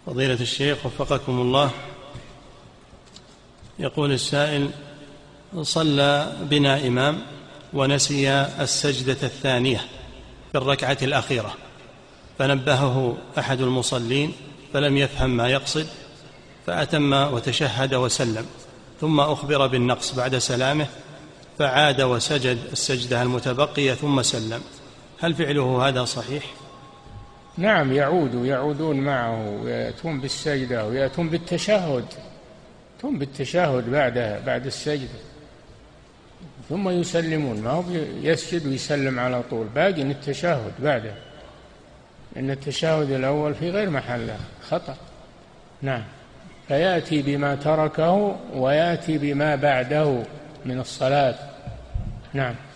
فضيلة الشيخ وفقكم الله، يقول السائل: صلى بنا إمام ونسي السجدة الثانية في الركعة الأخيرة، فنبهه أحد المصلين فلم يفهم ما يقصد، فأتم وتشهد وسلم، ثم أخبر بالنقص بعد سلامه فعاد وسجد السجدة المتبقية ثم سلم، هل فعله هذا صحيح؟ نعم، يعودون معه ويأتون بالسجدة ويأتون بالتشهد، ثم بالتشهد بعد السجدة، ثم يسلمون، ما هو يسجد ويسلم على طول، باقي التشهد بعده، إن التشهد الأول في غير محله، خطأ. نعم، فيأتي بما تركه ويأتي بما بعده من الصلاة. نعم.